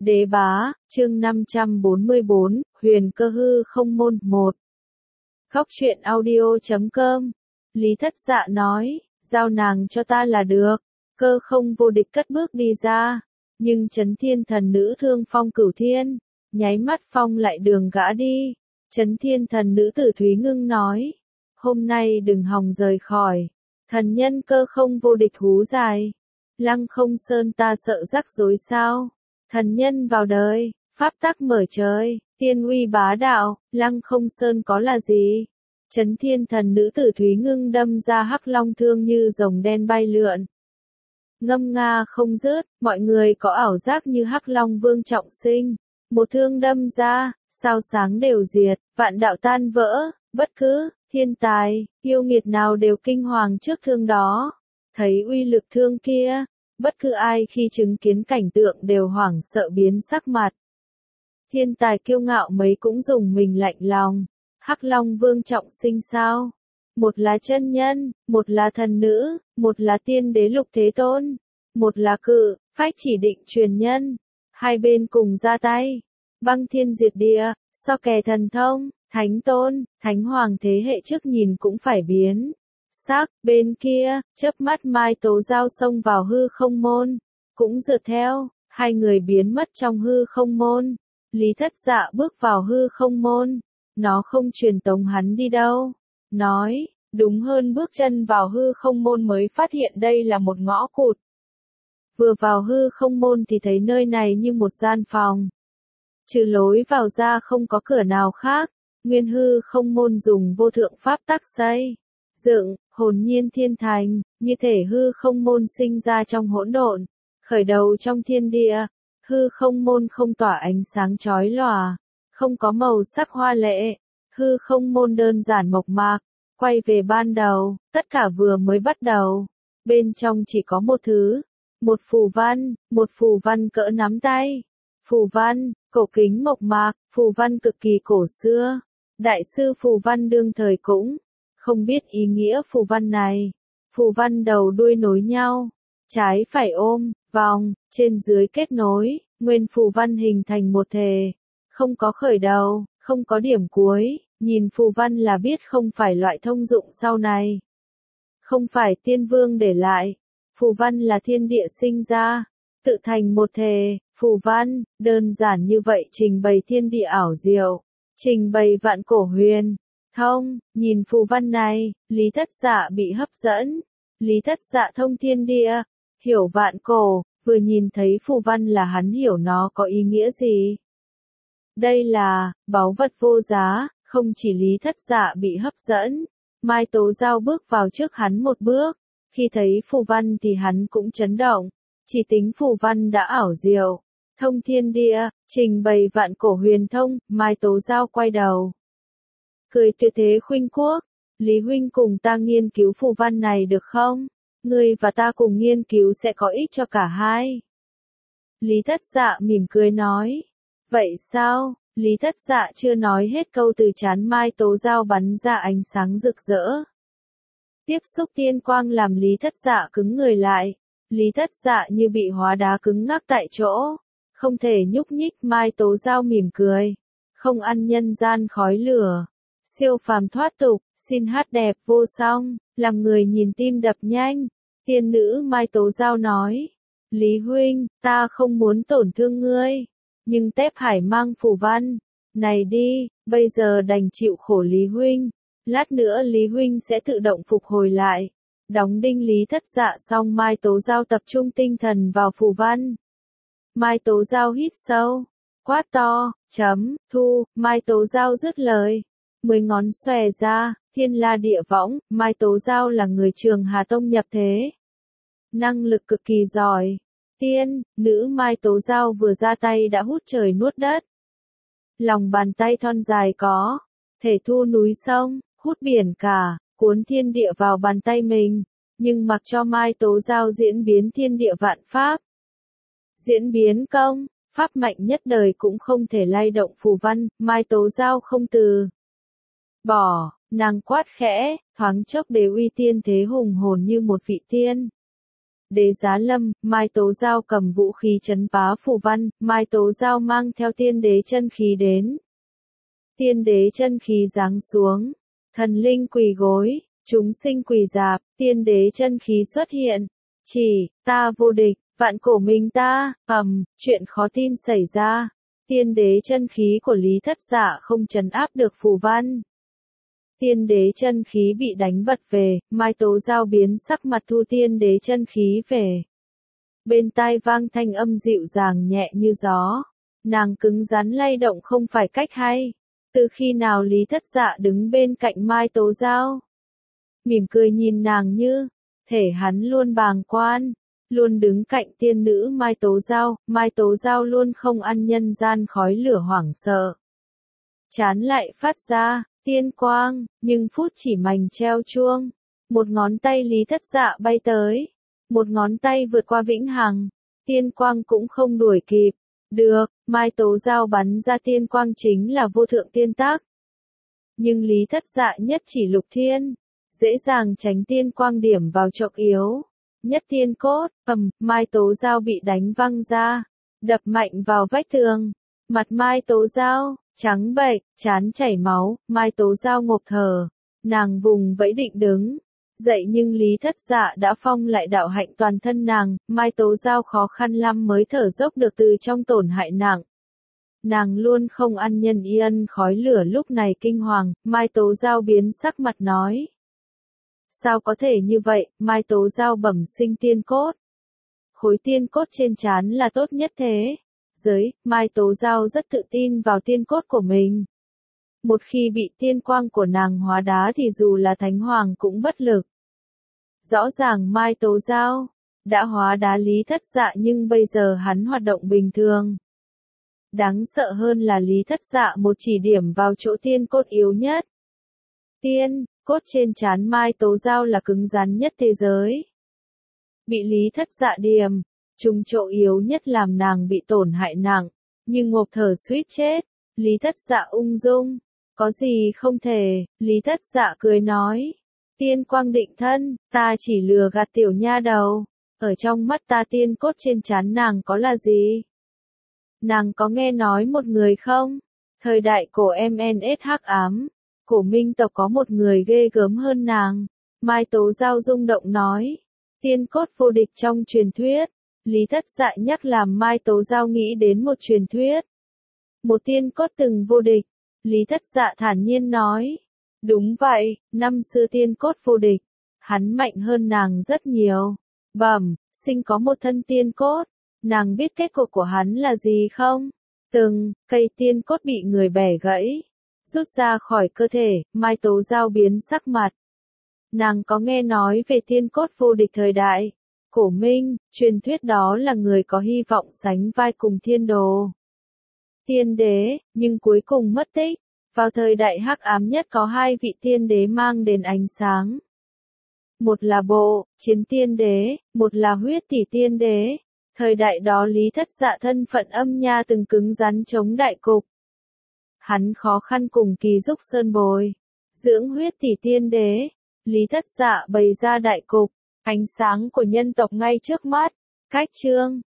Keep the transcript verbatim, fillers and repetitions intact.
Đế bá, chương năm trăm bốn mươi bốn, huyền cơ hư không môn một. Góc truyện audio chấm com. Lý Thất Dạ nói, giao nàng cho ta là được. Cơ không vô địch cất bước đi ra, nhưng Chấn Thiên Thần Nữ thương phong cửu thiên, nháy mắt phong lại đường gã đi. Chấn Thiên Thần Nữ Tử Thúy Ngưng nói, hôm nay đừng hòng rời khỏi. Thần nhân cơ không vô địch hú dài. Lăng Không Sơn ta sợ rắc rối sao? Thần nhân vào đời, pháp tắc mở trời, tiên uy bá đạo, Lăng Không Sơn có là gì? Chấn Thiên Thần Nữ Tử Thúy Ngưng đâm ra hắc long thương như rồng đen bay lượn. Ngâm nga không dứt, mọi người có ảo giác như hắc long vương trọng sinh. Một thương đâm ra, sao sáng đều diệt, vạn đạo tan vỡ, bất cứ thiên tài, yêu nghiệt nào đều kinh hoàng trước thương đó. Thấy uy lực thương kia, bất cứ ai khi chứng kiến cảnh tượng đều hoảng sợ biến sắc mặt. Thiên tài kiêu ngạo mấy cũng dùng mình lạnh lòng. Hắc Long Vương trọng sinh sao? Một là chân nhân, một là thần nữ, một là tiên đế lục thế tôn, một là cự, phách chỉ định truyền nhân. Hai bên cùng ra tay, băng thiên diệt địa, so kè thần thông, thánh tôn, thánh hoàng thế hệ trước nhìn cũng phải biến sắc. Bên kia, chớp mắt Mai Tố Giao xông vào hư không môn, cũng rượt theo, hai người biến mất trong hư không môn. Lý Thất Dạ bước vào hư không môn, nó không truyền tống hắn đi đâu, nói, đúng hơn bước chân vào hư không môn mới phát hiện đây là một ngõ cụt. Vừa vào hư không môn thì thấy nơi này như một gian phòng. Trừ lối vào ra không có cửa nào khác, nguyên hư không môn dùng vô thượng pháp tắc xây dựng, hồn nhiên thiên thành, như thể hư không môn sinh ra trong hỗn độn, khởi đầu trong thiên địa. Hư không môn không tỏa ánh sáng chói lòa, không có màu sắc hoa lệ, hư không môn đơn giản mộc mạc, quay về ban đầu, tất cả vừa mới bắt đầu. Bên trong chỉ có một thứ, một phù văn, một phù văn cỡ nắm tay. Phù văn, cổ kính mộc mạc, phù văn cực kỳ cổ xưa. Đại sư phù văn đương thời cũng không biết ý nghĩa phù văn này. Phù văn đầu đuôi nối nhau, trái phải ôm, vòng, trên dưới kết nối, nguyên phù văn hình thành một thể. Không có khởi đầu, không có điểm cuối, nhìn phù văn là biết không phải loại thông dụng sau này. Không phải tiên vương để lại, phù văn là thiên địa sinh ra, tự thành một thể. Phù văn, đơn giản như vậy trình bày thiên địa ảo diệu, trình bày vạn cổ huyền thông. Nhìn phù văn này, Lý Thất Dạ bị hấp dẫn. Lý Thất Dạ thông thiên địa, hiểu vạn cổ, vừa nhìn thấy phù văn là hắn hiểu nó có ý nghĩa gì. Đây là báu vật vô giá. Không chỉ Lý Thất Dạ bị hấp dẫn, Mai Tố Giao bước vào trước hắn một bước, khi thấy phù văn thì hắn cũng chấn động. Chỉ tính phù văn đã ảo diệu, thông thiên địa, trình bày vạn cổ huyền thông. Mai Tố Giao quay đầu, cười tuyệt thế khuynh quốc, Lý huynh cùng ta nghiên cứu phù văn này được không? Ngươi và ta cùng nghiên cứu sẽ có ích cho cả hai. Lý Thất Dạ mỉm cười nói, vậy sao? Lý Thất Dạ chưa nói hết câu từ trán Mai Tố Giao bắn ra ánh sáng rực rỡ. Tiếp xúc tiên quang làm Lý Thất Dạ cứng người lại. Lý Thất Dạ như bị hóa đá cứng ngắc tại chỗ, không thể nhúc nhích. Mai Tố Giao mỉm cười, không ăn nhân gian khói lửa, siêu phàm thoát tục, xin hát đẹp vô song, làm người nhìn tim đập nhanh. Tiên nữ Mai Tố Giao nói, Lý huynh, ta không muốn tổn thương ngươi, nhưng Tép Hải mang phù văn này đi, bây giờ đành chịu khổ Lý huynh, lát nữa Lý huynh sẽ tự động phục hồi lại. Đóng đinh Lý Thất Dạ xong, Mai Tố Giao tập trung tinh thần vào phù văn. Mai Tố Giao hít sâu, quát to, chấm, thu. Mai Tố Giao dứt lời, mười ngón xòe ra, thiên la địa võng. Mai Tố Giao là người Trường Hà Tông nhập thế, năng lực cực kỳ giỏi. Tiên, nữ Mai Tố Giao vừa ra tay đã hút trời nuốt đất. Lòng bàn tay thon dài có thể thu núi sông, hút biển cả, cuốn thiên địa vào bàn tay mình, nhưng mặc cho Mai Tố Giao diễn biến thiên địa vạn pháp. Diễn biến công, pháp mạnh nhất đời cũng không thể lay động phù văn. Mai Tố Giao không từ bỏ, nàng quát khẽ, thoáng chốc đế uy tiên thế hùng hồn như một vị tiên. Đế Giá Lâm, Mai Tố Giao cầm vũ khí trấn phá phù văn, Mai Tố Giao mang theo tiên đế chân khí đến. Tiên đế chân khí giáng xuống, thần linh quỳ gối, chúng sinh quỳ dạp, tiên đế chân khí xuất hiện. Chỉ, ta vô địch, vạn cổ mình ta, ầm, chuyện khó tin xảy ra. Tiên đế chân khí của Lý Thất Dạ không trấn áp được phù văn. Tiên đế chân khí bị đánh bật về, Mai Tố Giao biến sắc mặt thu tiên đế chân khí về. Bên tai vang thanh âm dịu dàng nhẹ như gió. Nàng cứng rắn lay động không phải cách hay. Từ khi nào Lý Thất Dạ đứng bên cạnh Mai Tố Giao? Mỉm cười nhìn nàng như, thể hắn luôn bàng quan, luôn đứng cạnh tiên nữ Mai Tố Giao, Mai Tố Giao luôn không ăn nhân gian khói lửa hoảng sợ. Chán lại phát ra, tiên quang, nhưng phút chỉ mảnh treo chuông. Một ngón tay Lý Thất Dạ bay tới, một ngón tay vượt qua vĩnh hằng, tiên quang cũng không đuổi kịp. Được, Mai Tố Giao bắn ra tiên quang chính là vô thượng tiên tác. Nhưng Lý Thất Dạ nhất chỉ lục thiên, dễ dàng tránh tiên quang điểm vào trọng yếu. Nhất tiên cốt, ầm, Mai Tố Giao bị đánh văng ra, đập mạnh vào vách tường. Mặt Mai Tố Giao, trắng bệch, trán chảy máu, Mai Tố Giao ngộp thở. Nàng vùng vẫy định đứng dậy nhưng Lý Thất Dạ đã phong lại đạo hạnh toàn thân nàng, Mai Tố Giao khó khăn lắm mới thở dốc được từ trong tổn hại nặng. Nàng luôn không ăn nhân yên khói lửa lúc này kinh hoàng, Mai Tố Giao biến sắc mặt nói. Sao có thể như vậy, Mai Tố Giao bẩm sinh tiên cốt. Khối tiên cốt trên trán là tốt nhất thế. Giới, Mai Tố Giao rất tự tin vào tiên cốt của mình. Một khi bị tiên quang của nàng hóa đá thì dù là thánh hoàng cũng bất lực. Rõ ràng Mai Tố Giao đã hóa đá Lý Thất Dạ nhưng bây giờ hắn hoạt động bình thường. Đáng sợ hơn là Lý Thất Dạ một chỉ điểm vào chỗ tiên cốt yếu nhất. Tiên cốt trên trán Mai Tố Giao là cứng rắn nhất thế giới. Bị Lý Thất Dạ điểm, trúng chỗ yếu nhất làm nàng bị tổn hại nặng, nhưng ngộp thở suýt chết. Lý Thất Dạ ung dung, có gì không thể, Lý Thất Dạ cười nói. Tiên quang định thân, ta chỉ lừa gạt tiểu nha đầu, ở trong mắt ta tiên cốt trên trán nàng có là gì? Nàng có nghe nói một người không? Thời đại cổ em en ét hắc ám, cổ minh tộc có một người ghê gớm hơn nàng. Mai Tố Giao rung động nói, tiên cốt vô địch trong truyền thuyết. Lý Thất Dạ nhắc làm Mai Tố Giao nghĩ đến một truyền thuyết. Một tiên cốt từng vô địch. Lý Thất Dạ thản nhiên nói. Đúng vậy, năm xưa tiên cốt vô địch. Hắn mạnh hơn nàng rất nhiều. Bẩm, sinh có một thân tiên cốt. Nàng biết kết cục của hắn là gì không? Từng, cây tiên cốt bị người bẻ gãy. Rút ra khỏi cơ thể, Mai Tố Giao biến sắc mặt. Nàng có nghe nói về tiên cốt vô địch thời đại. Cổ Minh, truyền thuyết đó là người có hy vọng sánh vai cùng thiên đồ. Tiên đế, nhưng cuối cùng mất tích. Vào thời đại hắc ám nhất có hai vị tiên đế mang đến ánh sáng. Một là Bộ, Chiến tiên đế, một là Huyết Tỷ tiên đế. Thời đại đó Lý Thất Dạ thân phận âm nha từng cứng rắn chống đại cục. Hắn khó khăn cùng Kỳ Dục Sơn bồi dưỡng Huyết Tỷ tiên đế. Lý Thất Dạ bày ra đại cục, ánh sáng của nhân tộc ngay trước mắt. Cách chương